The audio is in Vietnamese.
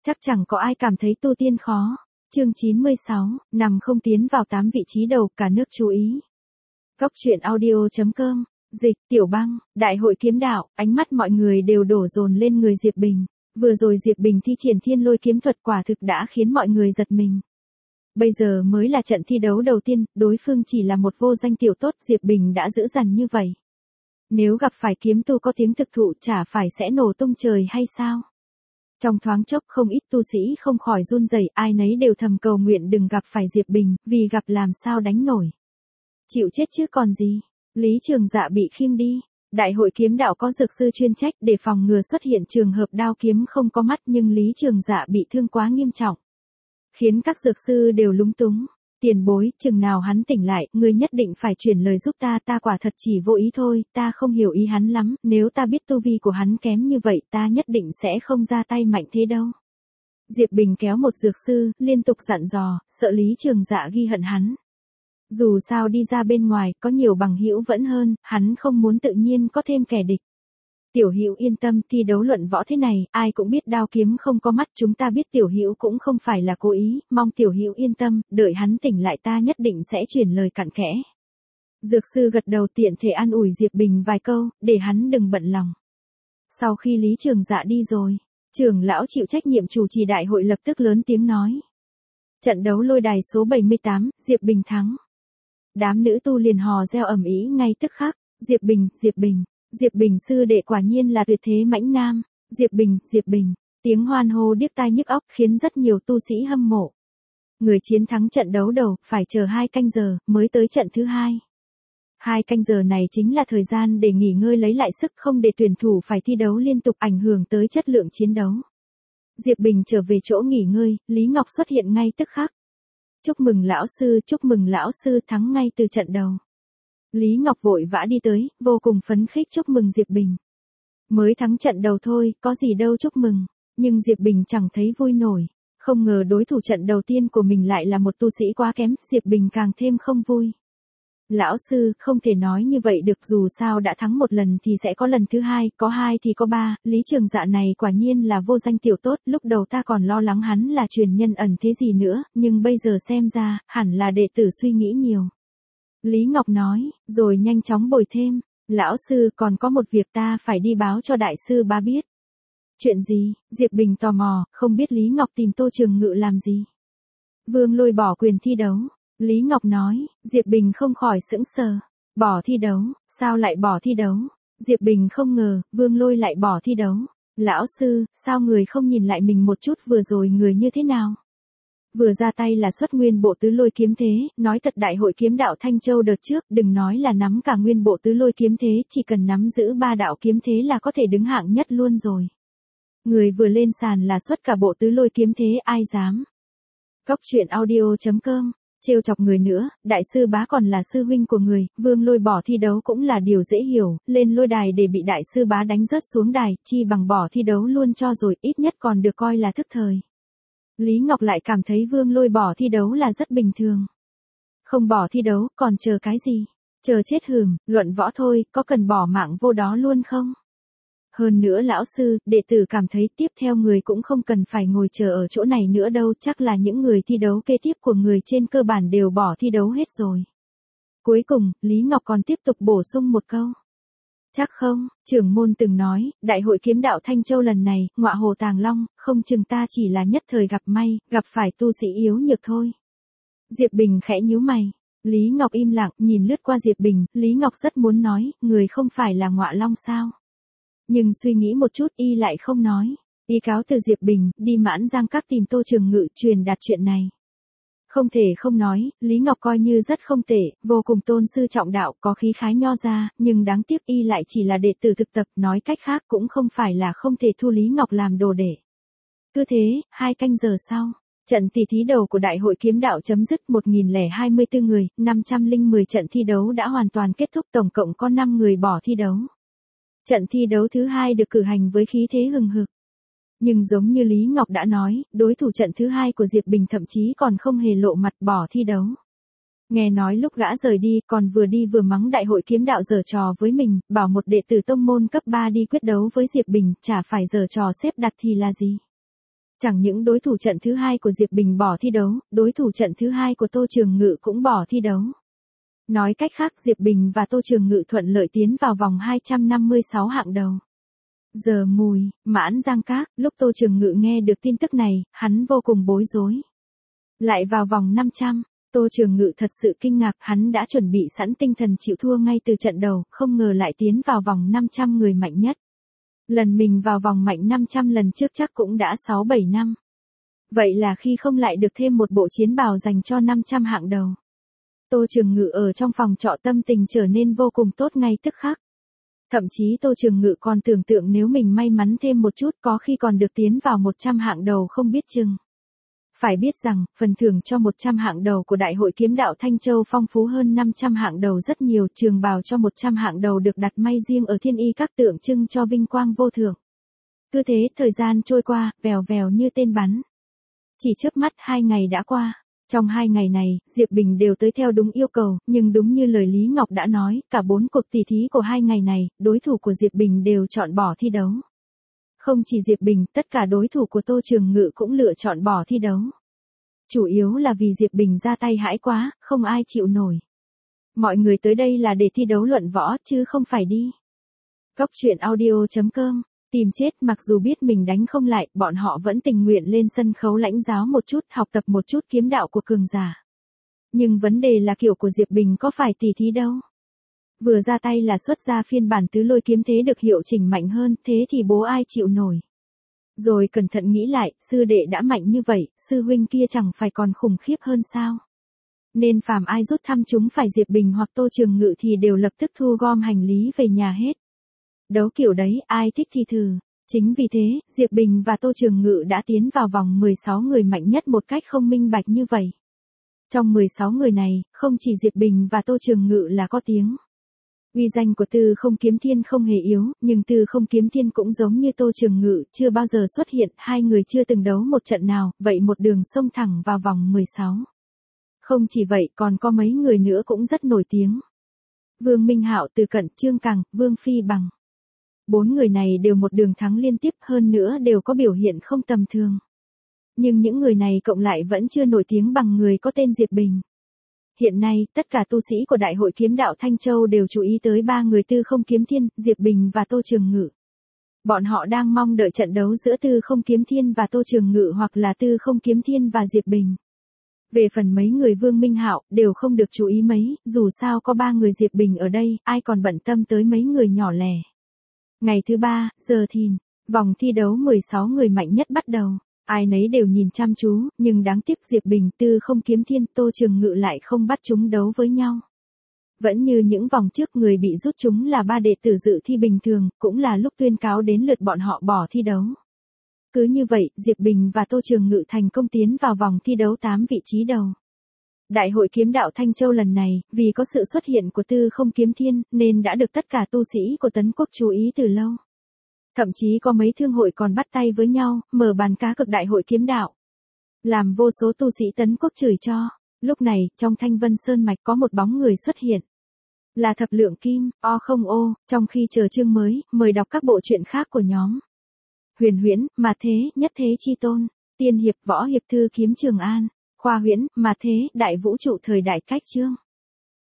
Chắc chẳng có ai cảm thấy tu tiên khó. Chương 96, nằm không tiến vào 8 vị trí đầu, cả nước chú ý. Góc truyện audio.com, dịch, Tiểu Băng, Đại hội kiếm đạo, ánh mắt mọi người đều đổ dồn lên người Diệp Bình. Vừa rồi Diệp Bình thi triển thiên lôi kiếm thuật quả thực đã khiến mọi người giật mình. Bây giờ mới là trận thi đấu đầu tiên, đối phương chỉ là một vô danh tiểu tốt, Diệp Bình đã dữ dằn như vậy. Nếu gặp phải kiếm tu có tiếng thực thụ chả phải sẽ nổ tung trời hay sao? Trong thoáng chốc không ít tu sĩ không khỏi run rẩy, ai nấy đều thầm cầu nguyện đừng gặp phải Diệp Bình, vì gặp làm sao đánh nổi. Chịu chết chứ còn gì. Lý Trường Dạ bị khiêng đi. Đại hội kiếm đạo có dược sư chuyên trách để phòng ngừa xuất hiện trường hợp đao kiếm không có mắt, nhưng Lý Trường Dạ bị thương quá nghiêm trọng, khiến các dược sư đều lúng túng. Tiền bối, chừng nào hắn tỉnh lại, ngươi nhất định phải chuyển lời giúp ta, ta quả thật chỉ vô ý thôi, ta không hiểu ý hắn lắm, nếu ta biết tu vi của hắn kém như vậy, ta nhất định sẽ không ra tay mạnh thế đâu. Diệp Bình kéo một dược sư, liên tục dặn dò, sợ Lý Trường Dạ ghi hận hắn. Dù sao đi ra bên ngoài, có nhiều bằng hữu vẫn hơn, hắn không muốn tự nhiên có thêm kẻ địch. Tiểu Hữu yên tâm, thi đấu luận võ thế này, ai cũng biết đao kiếm không có mắt, chúng ta biết Tiểu Hữu cũng không phải là cố ý, mong Tiểu Hữu yên tâm, đợi hắn tỉnh lại ta nhất định sẽ truyền lời cặn kẽ. Dược sư gật đầu tiện thể an ủi Diệp Bình vài câu, để hắn đừng bận lòng. Sau khi Lý Trường Dạ đi rồi, trưởng lão chịu trách nhiệm chủ trì đại hội lập tức lớn tiếng nói. Trận đấu lôi đài số 78, Diệp Bình thắng. Đám nữ tu liền hò reo ầm ĩ ngay tức khắc, Diệp Bình, Diệp Bình. Diệp Bình sư đệ quả nhiên là tuyệt thế mãnh nam, Diệp Bình, Diệp Bình, tiếng hoan hô điếc tai nhức óc khiến rất nhiều tu sĩ hâm mộ. Người chiến thắng trận đấu đầu, phải chờ 2 canh giờ, mới tới trận thứ 2. 2 canh giờ này chính là thời gian để nghỉ ngơi lấy lại sức, không để tuyển thủ phải thi đấu liên tục ảnh hưởng tới chất lượng chiến đấu. Diệp Bình trở về chỗ nghỉ ngơi, Lý Ngọc xuất hiện ngay tức khắc. Chúc mừng lão sư thắng ngay từ trận đầu. Lý Ngọc vội vã đi tới, vô cùng phấn khích chúc mừng Diệp Bình. Mới thắng trận đầu thôi, có gì đâu chúc mừng, nhưng Diệp Bình chẳng thấy vui nổi. Không ngờ đối thủ trận đầu tiên của mình lại là một tu sĩ quá kém, Diệp Bình càng thêm không vui. Lão sư, không thể nói như vậy được, dù sao đã thắng một lần thì sẽ có lần thứ 2, có 2 thì có 3, Lý Trường Dạ này quả nhiên là vô danh tiểu tốt, lúc đầu ta còn lo lắng hắn là truyền nhân ẩn thế gì nữa, nhưng bây giờ xem ra, hẳn là đệ tử suy nghĩ nhiều. Lý Ngọc nói, rồi nhanh chóng bồi thêm, lão sư còn có một việc ta phải đi báo cho đại sư bá biết. Chuyện gì? Diệp Bình tò mò, không biết Lý Ngọc tìm Tô Trường Ngự làm gì. Vương Lôi bỏ quyền thi đấu. Lý Ngọc nói, Diệp Bình không khỏi sững sờ. Bỏ thi đấu, sao lại bỏ thi đấu? Diệp Bình không ngờ, Vương Lôi lại bỏ thi đấu. Lão sư, sao người không nhìn lại mình một chút, vừa rồi người như thế nào? Vừa ra tay là xuất nguyên bộ tứ lôi kiếm thế, nói thật đại hội kiếm đạo Thanh Châu đợt trước, đừng nói là nắm cả nguyên bộ tứ lôi kiếm thế, chỉ cần nắm giữ 3 đạo kiếm thế là có thể đứng hạng nhất luôn rồi. Người vừa lên sàn là xuất cả bộ tứ lôi kiếm thế, ai dám. Góc truyện audio.com, trêu chọc người nữa, đại sư bá còn là sư huynh của người, Vương Lôi bỏ thi đấu cũng là điều dễ hiểu, lên lôi đài để bị đại sư bá đánh rớt xuống đài, chi bằng bỏ thi đấu luôn cho rồi, ít nhất còn được coi là thức thời. Lý Ngọc lại cảm thấy Vương Lôi bỏ thi đấu là rất bình thường. Không bỏ thi đấu, còn chờ cái gì? Chờ chết hừm, luận võ thôi, có cần bỏ mạng vô đó luôn không? Hơn nữa lão sư, đệ tử cảm thấy tiếp theo người cũng không cần phải ngồi chờ ở chỗ này nữa đâu, chắc là những người thi đấu kế tiếp của người trên cơ bản đều bỏ thi đấu hết rồi. Cuối cùng, Lý Ngọc còn tiếp tục bổ sung một câu. Chắc không, trưởng môn từng nói, đại hội kiếm đạo Thanh Châu lần này, ngọa hồ tàng long, không chừng ta chỉ là nhất thời gặp may, gặp phải tu sĩ yếu nhược thôi. Diệp Bình khẽ nhíu mày. Lý Ngọc im lặng, nhìn lướt qua Diệp Bình, Lý Ngọc rất muốn nói, người không phải là ngọa long sao? Nhưng suy nghĩ một chút y lại không nói. Y cáo từ Diệp Bình, đi Mãn Giang Các tìm Tô Trường Ngự truyền đạt chuyện này. Không thể không nói, Lý Ngọc coi như rất không tệ, vô cùng tôn sư trọng đạo, có khí khái nho ra, nhưng đáng tiếc y lại chỉ là đệ tử thực tập, nói cách khác cũng không phải là không thể thu Lý Ngọc làm đồ đệ. Cứ thế, 2 canh giờ sau, trận tỷ thí đầu của Đại hội kiếm đạo chấm dứt, 1024 người, 510 trận thi đấu đã hoàn toàn kết thúc, tổng cộng có 5 người bỏ thi đấu. Trận thi đấu thứ 2 được cử hành với khí thế hừng hực. Nhưng giống như Lý Ngọc đã nói, đối thủ trận thứ 2 của Diệp Bình thậm chí còn không hề lộ mặt bỏ thi đấu. Nghe nói lúc gã rời đi, còn vừa đi vừa mắng đại hội kiếm đạo giở trò với mình, bảo một đệ tử tông môn cấp 3 đi quyết đấu với Diệp Bình, chả phải giở trò xếp đặt thì là gì. Chẳng những đối thủ trận thứ hai của Diệp Bình bỏ thi đấu, đối thủ trận thứ hai của Tô Trường Ngự cũng bỏ thi đấu. Nói cách khác Diệp Bình và Tô Trường Ngự thuận lợi tiến vào vòng 256 hạng đầu. Giờ mùi, Mãn Giang Các, lúc Tô Trường Ngự nghe được tin tức này, hắn vô cùng bối rối. Lại vào vòng 500, Tô Trường Ngự thật sự kinh ngạc, hắn đã chuẩn bị sẵn tinh thần chịu thua ngay từ trận đầu, không ngờ lại tiến vào vòng 500 người mạnh nhất. Lần mình vào vòng mạnh 500 lần trước chắc cũng đã 6-7 năm. Vậy là khi không lại được thêm một bộ chiến bào dành cho 500 hạng đầu. Tô Trường Ngự ở trong phòng trọ tâm tình trở nên vô cùng tốt ngay tức khắc. Thậm chí Tô Trường Ngự còn tưởng tượng nếu mình may mắn thêm một chút có khi còn được tiến vào 100 hạng đầu không biết chừng. Phải biết rằng, phần thưởng cho 100 hạng đầu của Đại hội Kiếm Đạo Thanh Châu phong phú hơn 500 hạng đầu rất nhiều, trường bào cho 100 hạng đầu được đặt may riêng ở Thiên Y Các tượng trưng cho vinh quang vô thượng. Cứ thế, thời gian trôi qua, vèo vèo như tên bắn. Chỉ chớp mắt 2 ngày đã qua. Trong 2 ngày này, Diệp Bình đều tới theo đúng yêu cầu, nhưng đúng như lời Lý Ngọc đã nói, cả 4 cuộc tỷ thí của 2 ngày này, đối thủ của Diệp Bình đều chọn bỏ thi đấu. Không chỉ Diệp Bình, tất cả đối thủ của Tô Trường Ngự cũng lựa chọn bỏ thi đấu. Chủ yếu là vì Diệp Bình ra tay hãi quá, không ai chịu nổi. Mọi người tới đây là để thi đấu luận võ, chứ không phải đi. Góc truyện audio.com, tìm chết. Mặc dù biết mình đánh không lại, bọn họ vẫn tình nguyện lên sân khấu lãnh giáo một chút, học tập một chút kiếm đạo của cường giả. Nhưng vấn đề là kiểu của Diệp Bình có phải tỷ thí đâu. Vừa ra tay là xuất ra phiên bản tứ lôi kiếm thế được hiệu chỉnh mạnh hơn, thế thì bố ai chịu nổi. Rồi cẩn thận nghĩ lại, sư đệ đã mạnh như vậy, sư huynh kia chẳng phải còn khủng khiếp hơn sao. Nên phàm ai rút thăm chúng phải Diệp Bình hoặc Tô Trường Ngự thì đều lập tức thu gom hành lý về nhà hết. Đấu kiểu đấy, ai thích thì thử. Chính vì thế, Diệp Bình và Tô Trường Ngự đã tiến vào vòng 16 người mạnh nhất một cách không minh bạch như vậy. Trong 16 người này, không chỉ Diệp Bình và Tô Trường Ngự là có tiếng. Uy danh của Tư Không Kiếm Thiên không hề yếu, nhưng Tư Không Kiếm Thiên cũng giống như Tô Trường Ngự, chưa bao giờ xuất hiện, hai người chưa từng đấu một trận nào, vậy một đường xông thẳng vào vòng 16. Không chỉ vậy, còn có mấy người nữa cũng rất nổi tiếng. Vương Minh Hạo, Từ Cận, Trương Cằng, Vương Phi Bằng. 4 người này đều một đường thắng liên tiếp, hơn nữa đều có biểu hiện không tầm thường. Nhưng những người này cộng lại vẫn chưa nổi tiếng bằng người có tên Diệp Bình. Hiện nay, tất cả tu sĩ của Đại hội Kiếm Đạo Thanh Châu đều chú ý tới 3 người Tư Không Kiếm Thiên, Diệp Bình và Tô Trường Ngự. Bọn họ đang mong đợi trận đấu giữa Tư Không Kiếm Thiên và Tô Trường Ngự hoặc là Tư Không Kiếm Thiên và Diệp Bình. Về phần mấy người Vương Minh Hạo, đều không được chú ý mấy, dù sao có 3 người Diệp Bình ở đây, ai còn bận tâm tới mấy người nhỏ lẻ. Ngày thứ 3, giờ thìn, vòng thi đấu 16 người mạnh nhất bắt đầu. Ai nấy đều nhìn chăm chú, nhưng đáng tiếc Diệp Bình, Tư Không Kiếm Thiên, Tô Trường Ngự lại không bắt chúng đấu với nhau. Vẫn như những vòng trước, người bị rút chúng là 3 đệ tử dự thi bình thường, cũng là lúc tuyên cáo đến lượt bọn họ bỏ thi đấu. Cứ như vậy, Diệp Bình và Tô Trường Ngự thành công tiến vào vòng thi đấu 8 vị trí đầu. Đại hội Kiếm Đạo Thanh Châu lần này, vì có sự xuất hiện của Tư Không Kiếm Thiên, nên đã được tất cả tu sĩ của Tấn Quốc chú ý từ lâu. Thậm chí có mấy thương hội còn bắt tay với nhau, mở bàn cá cược Đại hội Kiếm Đạo. Làm vô số tu sĩ Tấn Quốc chửi cho. Lúc này, trong Thanh Vân Sơn Mạch có một bóng người xuất hiện. Là Thập Lượng Kim, O. Trong khi chờ chương mới, mời đọc các bộ truyện khác của nhóm. Huyền Huyễn, Mà Thế, Nhất Thế Chi Tôn, Tiên Hiệp, Võ Hiệp Thư Kiếm Trường An, Khoa Huyễn, Mà Thế, Đại Vũ Trụ Thời Đại Cách Chương.